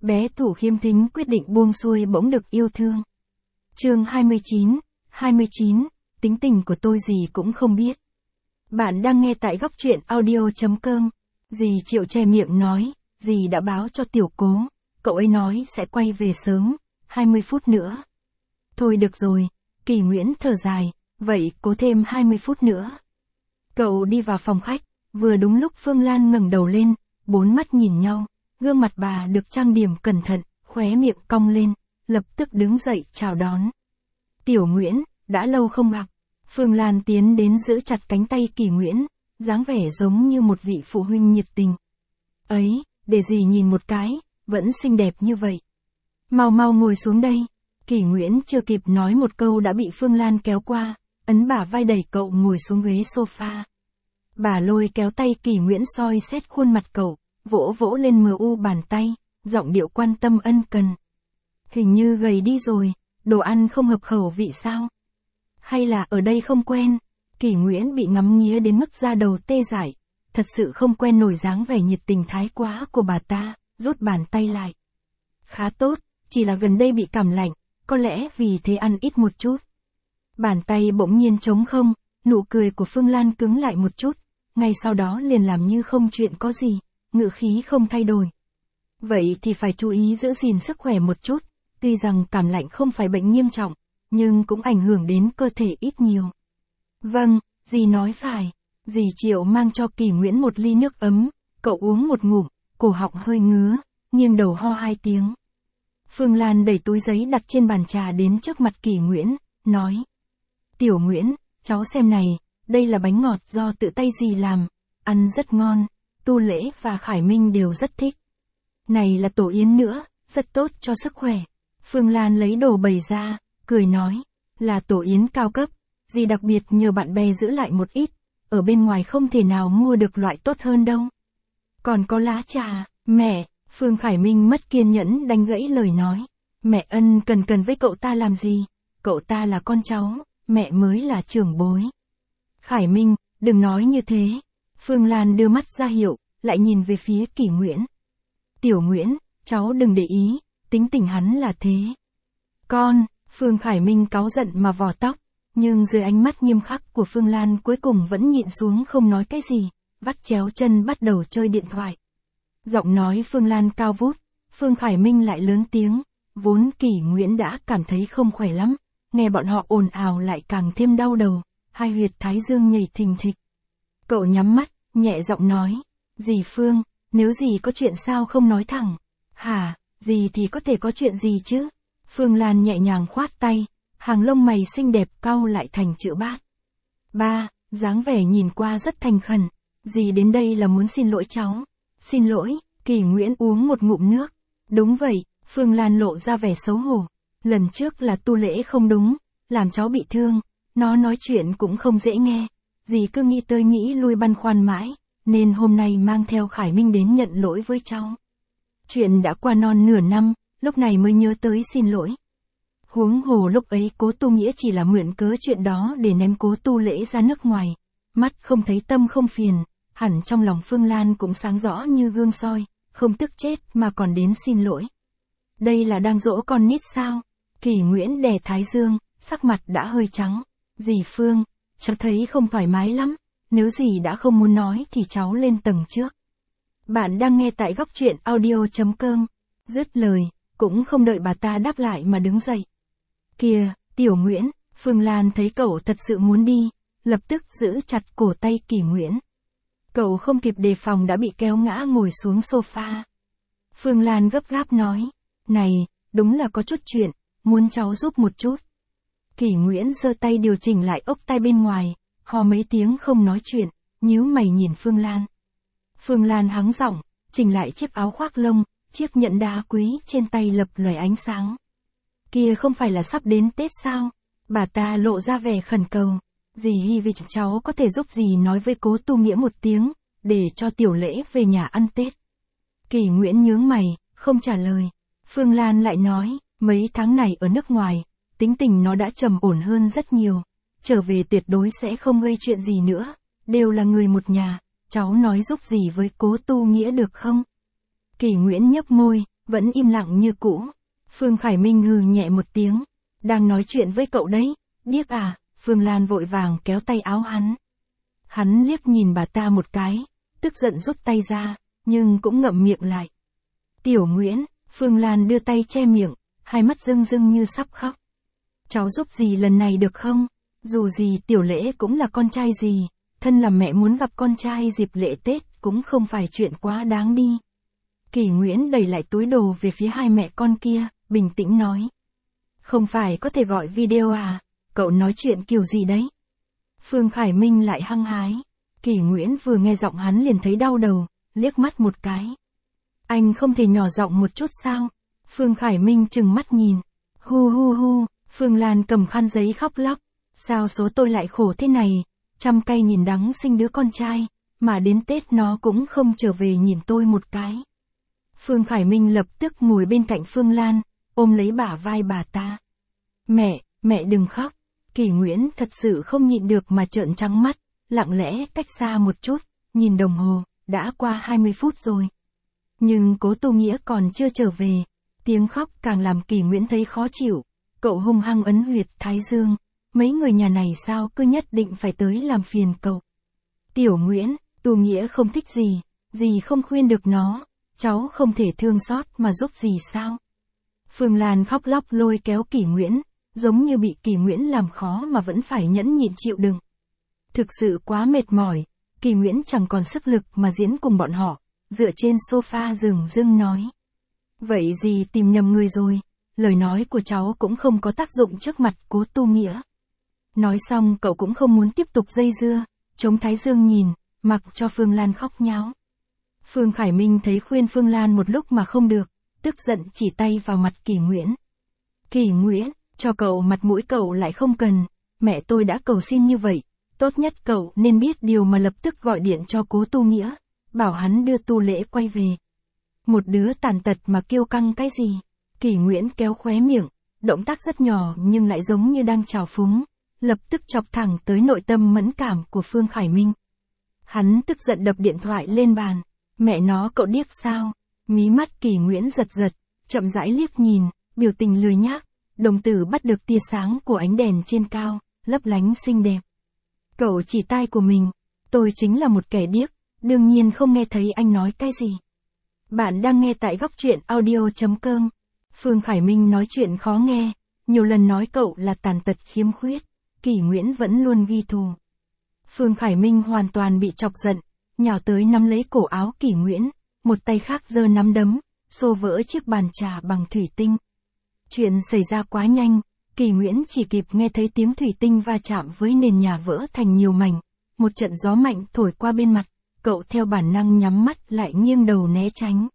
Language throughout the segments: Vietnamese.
bé Thủ Khiêm Thính quyết định buông xuôi bỗng được yêu thương. Chương 29, tính tình của tôi gì cũng không biết. Bạn đang nghe tại góc truyện audio.com. Dì Triệu che miệng nói, dì đã báo cho Tiểu Cố, cậu ấy nói sẽ quay về sớm, 20 phút nữa. Thôi được rồi, Kỳ Nguyễn thở dài, vậy cố thêm 20 phút nữa. Cậu đi vào phòng khách, vừa đúng lúc Phương Lan ngẩng đầu lên, bốn mắt nhìn nhau, gương mặt bà được trang điểm cẩn thận, khóe miệng cong lên, lập tức đứng dậy chào đón. Tiểu Nguyễn, đã lâu không gặp. Phương Lan tiến đến giữ chặt cánh tay Kỳ Nguyễn, dáng vẻ giống như một vị phụ huynh nhiệt tình. Ấy, để dì nhìn một cái, vẫn xinh đẹp như vậy. Mau mau ngồi xuống đây. Kỳ Nguyễn chưa kịp nói một câu đã bị Phương Lan kéo qua, ấn bả vai đẩy cậu ngồi xuống ghế sofa. Bà lôi kéo tay Kỳ Nguyễn soi xét khuôn mặt cậu, vỗ vỗ lên mu bàn tay, giọng điệu quan tâm ân cần. Hình như gầy đi rồi, đồ ăn không hợp khẩu vị sao? Hay là ở đây không quen? Kỳ Nguyễn bị ngắm nghía đến mức da đầu tê dại, thật sự không quen nổi dáng vẻ nhiệt tình thái quá của bà ta, rút bàn tay lại. Khá tốt, chỉ là gần đây bị cảm lạnh, có lẽ vì thế ăn ít một chút. Bàn tay bỗng nhiên trống không, nụ cười của Phương Lan cứng lại một chút, ngay sau đó liền làm như không chuyện có gì, ngữ khí không thay đổi. Vậy thì phải chú ý giữ gìn sức khỏe một chút, tuy rằng cảm lạnh không phải bệnh nghiêm trọng, nhưng cũng ảnh hưởng đến cơ thể ít nhiều. Vâng, dì nói phải. Dì Triệu mang cho Kỳ Nguyễn một ly nước ấm, cậu uống một ngụm, cổ họng hơi ngứa, nghiêng đầu ho 2 tiếng. Phương Lan đẩy túi giấy đặt trên bàn trà đến trước mặt Kỳ Nguyễn, nói. Tiểu Nguyễn, cháu xem này, đây là bánh ngọt do tự tay dì làm, ăn rất ngon, Tu Lễ và Khải Minh đều rất thích. Này là tổ yến nữa, rất tốt cho sức khỏe. Phương Lan lấy đồ bày ra, cười nói, là tổ yến cao cấp, dì đặc biệt nhờ bạn bè giữ lại một ít, ở bên ngoài không thể nào mua được loại tốt hơn đâu. Còn có lá trà, mẹ, Phương Khải Minh mất kiên nhẫn đánh gãy lời nói. Mẹ ân cần với cậu ta làm gì, cậu ta là con cháu, mẹ mới là trưởng bối. Khải Minh, đừng nói như thế. Phương Lan đưa mắt ra hiệu, lại nhìn về phía Kỳ Nguyễn. Tiểu Nguyễn, cháu đừng để ý, tính tình hắn là thế. Con, Phương Khải Minh cáu giận mà vò tóc, nhưng dưới ánh mắt nghiêm khắc của Phương Lan cuối cùng vẫn nhịn xuống không nói cái gì, vắt chéo chân bắt đầu chơi điện thoại. Giọng nói Phương Lan cao vút, Phương Khải Minh lại lớn tiếng, vốn Kỳ Nguyễn đã cảm thấy không khỏe lắm, nghe bọn họ ồn ào lại càng thêm đau đầu, hai huyệt thái dương nhảy thình thịch. Cậu nhắm mắt, nhẹ giọng nói, dì Phương, nếu dì có chuyện sao không nói thẳng? Hả, dì thì có thể có chuyện gì chứ? Phương Lan nhẹ nhàng khoát tay, hàng lông mày xinh đẹp cau lại thành chữ bát. Ba, dáng vẻ nhìn qua rất thành khẩn, dì đến đây là muốn xin lỗi cháu. Xin lỗi, Kỳ Nguyễn uống một ngụm nước. Đúng vậy, Phương Lan lộ ra vẻ xấu hổ. Lần trước là Tu Lễ không đúng, làm cháu bị thương, nó nói chuyện cũng không dễ nghe. Dì cứ nghĩ tới nghĩ lui băn khoăn mãi, nên hôm nay mang theo Khải Minh đến nhận lỗi với cháu. Chuyện đã qua non nửa năm, lúc này mới nhớ tới xin lỗi. Huống hồ lúc ấy Cố Tu Nghĩa chỉ là mượn cớ chuyện đó để ném Cố Tu Lễ ra nước ngoài. Mắt không thấy tâm không phiền, hẳn trong lòng Phương Lan cũng sáng rõ như gương soi, không tức chết mà còn đến xin lỗi. Đây là đang dỗ con nít sao? Kỳ Nguyễn đè thái dương, sắc mặt đã hơi trắng. Dì Phương, cháu thấy không thoải mái lắm, nếu dì đã không muốn nói thì cháu lên tầng trước. Bạn đang nghe tại góc truyện audio.com. Dứt lời, cũng không đợi bà ta đáp lại mà đứng dậy. Kìa, Tiểu Nguyễn, Phương Lan thấy cậu thật sự muốn đi, lập tức giữ chặt cổ tay Kỳ Nguyễn. Cậu không kịp đề phòng đã bị kéo ngã ngồi xuống sofa. Phương Lan gấp gáp nói, này, đúng là có chút chuyện, muốn cháu giúp một chút. Kỳ Nguyễn giơ tay điều chỉnh lại ốc tai bên ngoài, ho mấy tiếng không nói chuyện, nhíu mày nhìn Phương Lan. Phương Lan hắng giọng, chỉnh lại chiếc áo khoác lông, chiếc nhẫn đá quý trên tay lập lòe ánh sáng. Kia không phải là sắp đến Tết sao? Bà ta lộ ra vẻ khẩn cầu. Dì hy vọng cháu có thể giúp dì nói với Cố Tu Nghĩa một tiếng, để cho Tiểu Lễ về nhà ăn Tết. Kỳ Nguyễn nhướng mày, không trả lời. Phương Lan lại nói, mấy tháng này ở nước ngoài, tính tình nó đã trầm ổn hơn rất nhiều. Trở về tuyệt đối sẽ không gây chuyện gì nữa, đều là người một nhà, cháu nói giúp gì với Cố Tu Nghĩa được không? Kỳ Nguyễn nhấp môi, vẫn im lặng như cũ. Phương Khải Minh hừ nhẹ một tiếng. Đang nói chuyện với cậu đấy, điếc à? Phương Lan vội vàng kéo tay áo hắn. Hắn liếc nhìn bà ta một cái, tức giận rút tay ra, nhưng cũng ngậm miệng lại. Tiểu Nguyễn, Phương Lan đưa tay che miệng, hai mắt rưng rưng như sắp khóc. Cháu giúp dì lần này được không? Dù gì Tiểu Lễ cũng là con trai dì, thân là mẹ muốn gặp con trai dịp lễ Tết cũng không phải chuyện quá đáng đi. Kỷ Nguyễn đẩy lại túi đồ về phía hai mẹ con kia, bình tĩnh nói. Không phải có thể gọi video à? Cậu nói chuyện kiểu gì đấy? Phương Khải Minh lại hăng hái. Kỷ Nguyễn vừa nghe giọng hắn liền thấy đau đầu, liếc mắt một cái. Anh không thể nhỏ giọng một chút sao? Phương Khải Minh trừng mắt nhìn. Hu hu hu, Phương Lan cầm khăn giấy khóc lóc. Sao số tôi lại khổ thế này, trăm cay nhìn đắng sinh đứa con trai, mà đến Tết nó cũng không trở về nhìn tôi một cái. Phương Khải Minh lập tức ngồi bên cạnh Phương Lan, ôm lấy bả vai bà ta. Mẹ đừng khóc. Kỷ Nguyễn thật sự không nhịn được mà trợn trắng mắt, lặng lẽ cách xa một chút, nhìn đồng hồ, đã qua 20 phút rồi. Nhưng Cố Tu Nghĩa còn chưa trở về, tiếng khóc càng làm Kỷ Nguyễn thấy khó chịu, cậu hung hăng ấn huyệt thái dương, mấy người nhà này sao cứ nhất định phải tới làm phiền cậu. Tiểu Nguyễn, Tu Nghĩa không thích gì, dì không khuyên được nó, cháu không thể thương xót mà giúp dì sao? Phương Lan khóc lóc lôi kéo Kỷ Nguyễn, giống như bị Kỷ Nguyễn làm khó mà vẫn phải nhẫn nhịn chịu đựng. Thực sự quá mệt mỏi, Kỷ Nguyễn chẳng còn sức lực mà diễn cùng bọn họ, dựa trên sofa dửng dưng nói. Vậy dì tìm nhầm người rồi, lời nói của cháu cũng không có tác dụng trước mặt Cố Tu Nghĩa. Nói xong cậu cũng không muốn tiếp tục dây dưa, chống thái dương nhìn, mặc cho Phương Lan khóc nháo. Phương Khải Minh thấy khuyên Phương Lan một lúc mà không được, tức giận chỉ tay vào mặt Kỷ Nguyễn. Kỷ Nguyễn, cho cậu mặt mũi cậu lại không cần, mẹ tôi đã cầu xin như vậy, tốt nhất cậu nên biết điều mà lập tức gọi điện cho Cố Tu Nghĩa, bảo hắn đưa Tu Lễ quay về. Một đứa tàn tật mà kiêu căng cái gì? Kỷ Nguyễn kéo khóe miệng, động tác rất nhỏ nhưng lại giống như đang trào phúng, lập tức chọc thẳng tới nội tâm mẫn cảm của Phương Khải Minh. Hắn tức giận đập điện thoại lên bàn, mẹ nó cậu điếc sao? Mí mắt Kỷ Nguyễn giật giật, chậm rãi liếc nhìn, biểu tình lười nhác, đồng tử bắt được tia sáng của ánh đèn trên cao, lấp lánh xinh đẹp. Cậu chỉ tai của mình, tôi chính là một kẻ điếc, đương nhiên không nghe thấy anh nói cái gì. Bạn đang nghe tại góc truyện audio.com. Phương Khải Minh nói chuyện khó nghe, nhiều lần nói cậu là tàn tật khiếm khuyết, Kỷ Nguyễn vẫn luôn ghi thù. Phương Khải Minh hoàn toàn bị chọc giận, nhào tới nắm lấy cổ áo Kỷ Nguyễn, một tay khác giơ nắm đấm, xô vỡ chiếc bàn trà bằng thủy tinh. Chuyện xảy ra quá nhanh, Kỷ Nguyễn chỉ kịp nghe thấy tiếng thủy tinh va chạm với nền nhà vỡ thành nhiều mảnh, một trận gió mạnh thổi qua bên mặt, cậu theo bản năng nhắm mắt lại nghiêng đầu né tránh.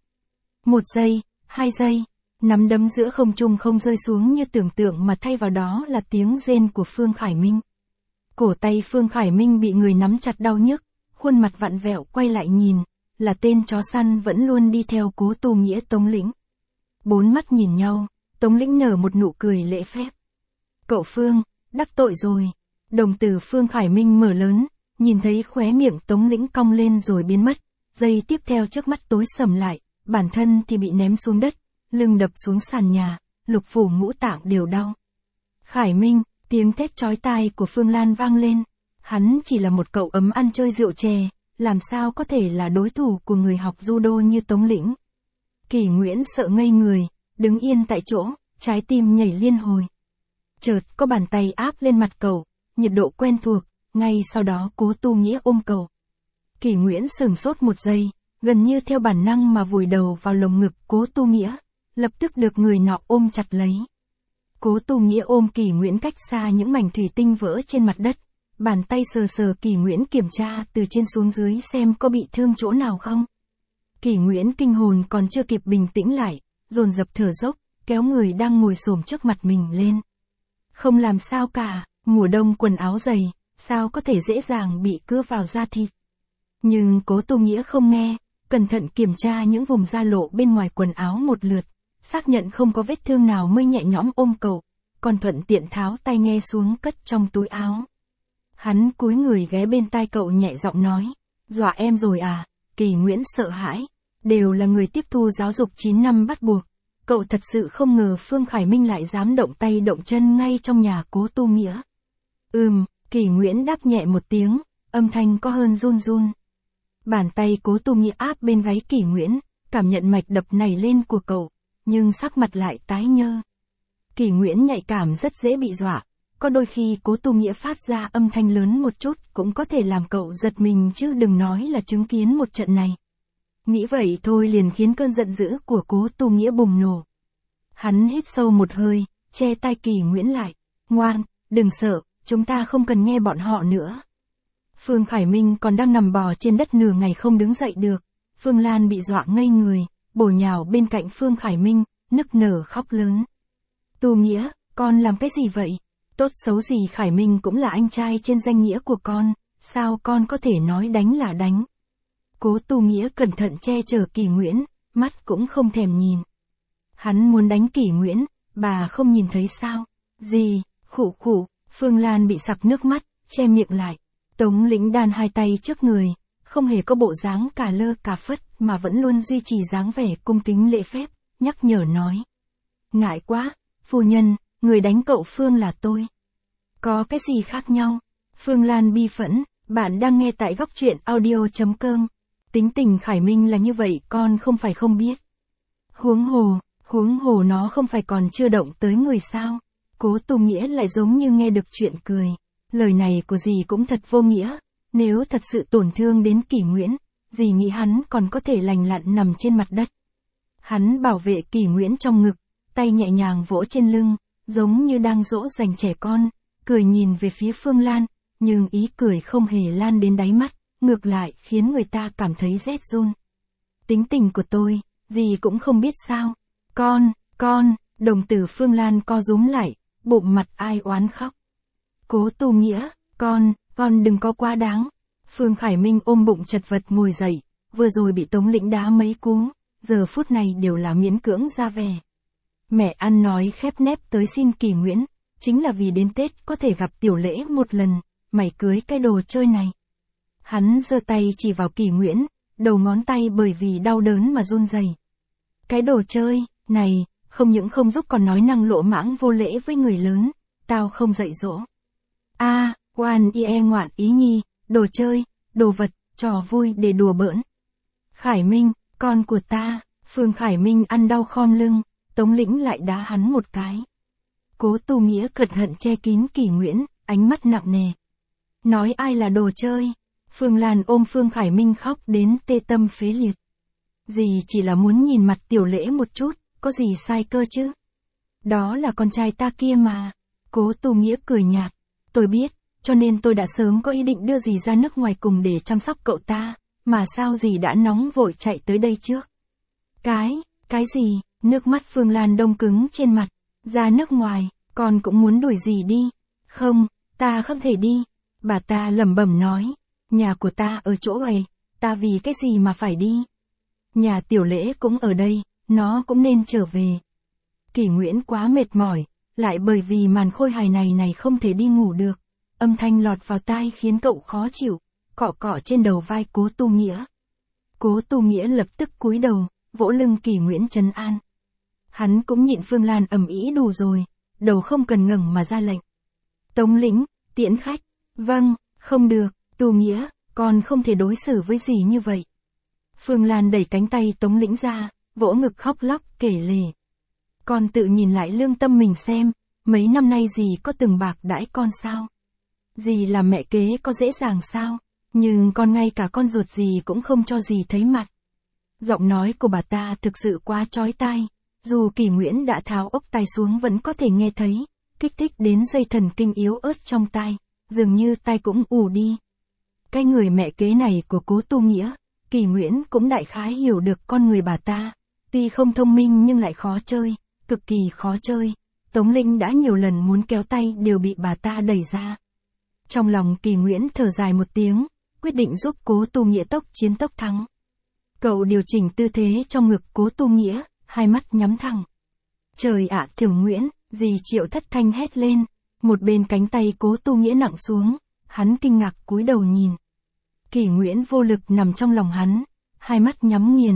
1 giây, 2 giây, nắm đấm giữa không trung không rơi xuống như tưởng tượng mà thay vào đó là tiếng rên của Phương Khải Minh. Cổ tay Phương Khải Minh bị người nắm chặt đau nhức, khuôn mặt vặn vẹo quay lại nhìn, là tên chó săn vẫn luôn đi theo Cố Tu Nghĩa Tống Lĩnh. Bốn mắt nhìn nhau, Tống Lĩnh nở một nụ cười lễ phép. Cậu Phương, đắc tội rồi. Đồng tử Phương Khải Minh mở lớn, nhìn thấy khóe miệng Tống Lĩnh cong lên rồi biến mất, giây tiếp theo trước mắt tối sầm lại, bản thân thì bị ném xuống đất, lưng đập xuống sàn nhà, lục phủ ngũ tạng đều đau. Khải Minh, tiếng thét chói tai của Phương Lan vang lên, hắn chỉ là một cậu ấm ăn chơi rượu chè, làm sao có thể là đối thủ của người học judo như Tống Lĩnh. Kỷ Nguyễn sợ ngây người, đứng yên tại chỗ, trái tim nhảy liên hồi. Chợt có bàn tay áp lên mặt cậu, nhiệt độ quen thuộc, ngay sau đó Cố Tu Nghĩa ôm cậu. Kỷ Nguyễn sửng sốt một giây, gần như theo bản năng mà vùi đầu vào lồng ngực Cố Tu Nghĩa, lập tức được người nọ ôm chặt lấy. Cố Tu Nghĩa ôm Kỷ Nguyễn cách xa những mảnh thủy tinh vỡ trên mặt đất, bàn tay sờ sờ Kỷ Nguyễn kiểm tra từ trên xuống dưới xem có bị thương chỗ nào không. Kỷ Nguyễn kinh hồn còn chưa kịp bình tĩnh lại, dồn dập thở dốc, kéo người đang ngồi xổm trước mặt mình lên. Không làm sao cả, mùa đông quần áo dày, sao có thể dễ dàng bị cứa vào da thịt. Nhưng Cố Tu Nghĩa không nghe, cẩn thận kiểm tra những vùng da lộ bên ngoài quần áo một lượt, xác nhận không có vết thương nào mới nhẹ nhõm ôm cậu, còn thuận tiện tháo tai nghe xuống cất trong túi áo. Hắn cúi người ghé bên tai cậu nhẹ giọng nói, dọa em rồi à? Kỷ Nguyễn sợ hãi, đều là người tiếp thu giáo dục 9 năm bắt buộc. Cậu thật sự không ngờ Phương Khải Minh lại dám động tay động chân ngay trong nhà Cố Tu Nghĩa. Kỷ Nguyễn đáp nhẹ một tiếng, âm thanh có hơn run run. Bàn tay Cố Tu Nghĩa áp bên gáy Kỷ Nguyễn, cảm nhận mạch đập nảy lên của cậu, nhưng sắc mặt lại tái nhơ. Kỷ Nguyễn nhạy cảm rất dễ bị dọa, có đôi khi Cố Tu Nghĩa phát ra âm thanh lớn một chút cũng có thể làm cậu giật mình chứ đừng nói là chứng kiến một trận này. Nghĩ vậy thôi liền khiến cơn giận dữ của Cố Tu Nghĩa bùng nổ. Hắn hít sâu một hơi, che tai Kỷ Nguyễn lại. Ngoan, đừng sợ, chúng ta không cần nghe bọn họ nữa. Phương Khải Minh còn đang nằm bò trên đất nửa ngày không đứng dậy được. Phương Lan bị dọa ngây người, bổ nhào bên cạnh Phương Khải Minh, nức nở khóc lớn. Tu Nghĩa, con làm cái gì vậy? Tốt xấu gì Khải Minh cũng là anh trai trên danh nghĩa của con, sao con có thể nói đánh là đánh? Cố Tu Nghĩa cẩn thận che chở Kỷ Nguyễn, mắt cũng không thèm nhìn. Hắn muốn đánh Kỷ Nguyễn, bà không nhìn thấy sao? Gì? Khụ khụ, Phương Lan bị sặc nước mắt, che miệng lại. Tống Lĩnh đan hai tay trước người, không hề có bộ dáng cả lơ cả phất mà vẫn luôn duy trì dáng vẻ cung kính lễ phép, nhắc nhở nói. Ngại quá, phu nhân, người đánh cậu Phương là tôi. Có cái gì khác nhau? Phương Lan bi phẫn, bạn đang nghe tại góc truyện audio.com. Tính tình Khải Minh là như vậy con không phải không biết. Huống hồ nó không phải còn chưa động tới người sao? Cố Tu Nghĩa lại giống như nghe được chuyện cười. Lời này của dì cũng thật vô nghĩa. Nếu thật sự tổn thương đến Kỷ Nguyễn, dì nghĩ hắn còn có thể lành lặn nằm trên mặt đất. Hắn bảo vệ Kỷ Nguyễn trong ngực, tay nhẹ nhàng vỗ trên lưng, giống như đang dỗ dành trẻ con, cười nhìn về phía Phương Lan, nhưng ý cười không hề lan đến đáy mắt, ngược lại khiến người ta cảm thấy rét run. Tính tình của tôi, dì cũng không biết sao. Con, đồng tử Phương Lan co rúm lại, bụng mặt ai oán khóc. Cố Tu Nghĩa, con đừng có quá đáng. Phương Khải Minh ôm bụng chật vật ngồi dậy, vừa rồi bị Tống Lĩnh đá mấy cú, giờ phút này đều là miễn cưỡng ra vẻ. Mẹ ăn nói khép nép tới xin Kỷ Nguyễn, chính là vì đến Tết có thể gặp Tiểu Lễ một lần, mày cưới cái đồ chơi này. Hắn giơ tay chỉ vào Kỷ Nguyễn, đầu ngón tay bởi vì đau đớn mà run rẩy. Cái đồ chơi này, không những không giúp còn nói năng lỗ mãng vô lễ với người lớn, tao không dạy dỗ. Ngoạn ý nhi, đồ chơi, đồ vật, trò vui để đùa bỡn. Khải Minh, con của ta, Phương Khải Minh ăn đau khom lưng, Tống Lĩnh lại đá hắn một cái. Cố Tu Nghĩa cẩn thận che kín Kỷ Nguyễn, ánh mắt nặng nề. Nói ai là đồ chơi? Phương Lan ôm Phương Khải Minh khóc đến tê tâm phế liệt. Dì chỉ là muốn nhìn mặt Tiểu Lễ một chút, có gì sai cơ chứ? Đó là con trai ta kia mà. Cố Tu Nghĩa cười nhạt. Tôi biết, cho nên tôi đã sớm có ý định đưa dì ra nước ngoài cùng để chăm sóc cậu ta, mà sao dì đã nóng vội chạy tới đây trước? Cái gì? Nước mắt Phương Lan đông cứng trên mặt. Ra nước ngoài, con cũng muốn đuổi dì đi. Không, ta không thể đi. Bà ta lẩm bẩm nói. Nhà của ta ở chỗ này, ta vì cái gì mà phải đi? Nhà Tiểu Lễ cũng ở đây, nó cũng nên trở về. Kỷ Nguyễn quá mệt mỏi, lại bởi vì màn khôi hài này không thể đi ngủ được. Âm thanh lọt vào tai khiến cậu khó chịu, cọ cọ trên đầu vai Cố Tu Nghĩa. Cố Tu Nghĩa lập tức cúi đầu, vỗ lưng Kỷ Nguyễn trấn an. Hắn cũng nhịn Phương Lan ầm ĩ đủ rồi, đầu không cần ngẩng mà ra lệnh. Tống Lĩnh, tiễn khách. Vâng, không được, Tu Nghĩa, con không thể đối xử với dì như vậy. Phương Lan đẩy cánh tay Tống Lĩnh ra, vỗ ngực khóc lóc kể lể. Con tự nhìn lại lương tâm mình xem, mấy năm nay dì có từng bạc đãi con sao? Dì làm mẹ kế có dễ dàng sao? Nhưng con ngay cả con ruột dì cũng không cho dì thấy mặt. Giọng nói của bà ta thực sự quá chói tai, dù Kỷ Nguyễn đã tháo ốc tai xuống vẫn có thể nghe thấy, kích thích đến dây thần kinh yếu ớt trong tai, dường như tai cũng ù đi. Cái người mẹ kế này của Cố Tu Nghĩa, Kỷ Nguyễn cũng đại khái hiểu được con người bà ta, tuy không thông minh nhưng lại khó chơi, cực kỳ khó chơi. Tống Linh đã nhiều lần muốn kéo tay đều bị bà ta đẩy ra. Trong lòng Kỷ Nguyễn thở dài một tiếng, quyết định giúp Cố Tu Nghĩa tốc chiến tốc thắng. Cậu điều chỉnh tư thế trong ngực Cố Tu Nghĩa, hai mắt nhắm thẳng. Trời ạ, Tiểu Nguyễn, dì Triệu thất thanh hét lên, một bên cánh tay Cố Tu Nghĩa nặng xuống, hắn kinh ngạc cúi đầu nhìn. Kỷ Nguyễn vô lực nằm trong lòng hắn, hai mắt nhắm nghiền,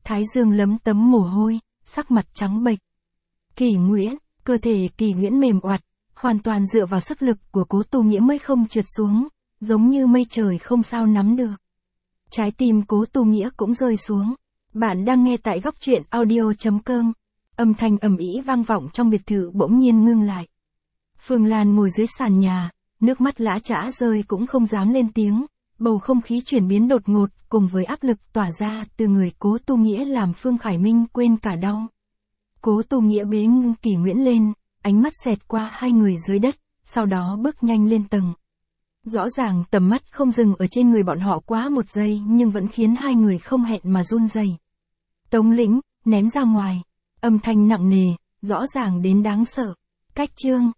thái dương lấm tấm mồ hôi, sắc mặt trắng bệch. Kỷ Nguyễn, cơ thể Kỷ Nguyễn mềm oặt, hoàn toàn dựa vào sức lực của Cố Tu Nghĩa mới không trượt xuống, giống như mây trời không sao nắm được. Trái tim Cố Tu Nghĩa cũng rơi xuống. Bạn đang nghe tại góc truyện audio.com. Âm thanh ầm ĩ vang vọng trong biệt thự bỗng nhiên ngưng lại. Phương Lan ngồi dưới sàn nhà, nước mắt lã chã rơi cũng không dám lên tiếng. Bầu không khí chuyển biến đột ngột cùng với áp lực tỏa ra từ người Cố Tu Nghĩa làm Phương Khải Minh quên cả đau. Cố Tu Nghĩa bế Kỷ Nguyễn lên, ánh mắt xẹt qua hai người dưới đất, sau đó bước nhanh lên tầng. Rõ ràng tầm mắt không dừng ở trên người bọn họ quá một giây nhưng vẫn khiến hai người không hẹn mà run rẩy. Tống Lĩnh, ném ra ngoài. Âm thanh nặng nề, rõ ràng đến đáng sợ. Cách chương.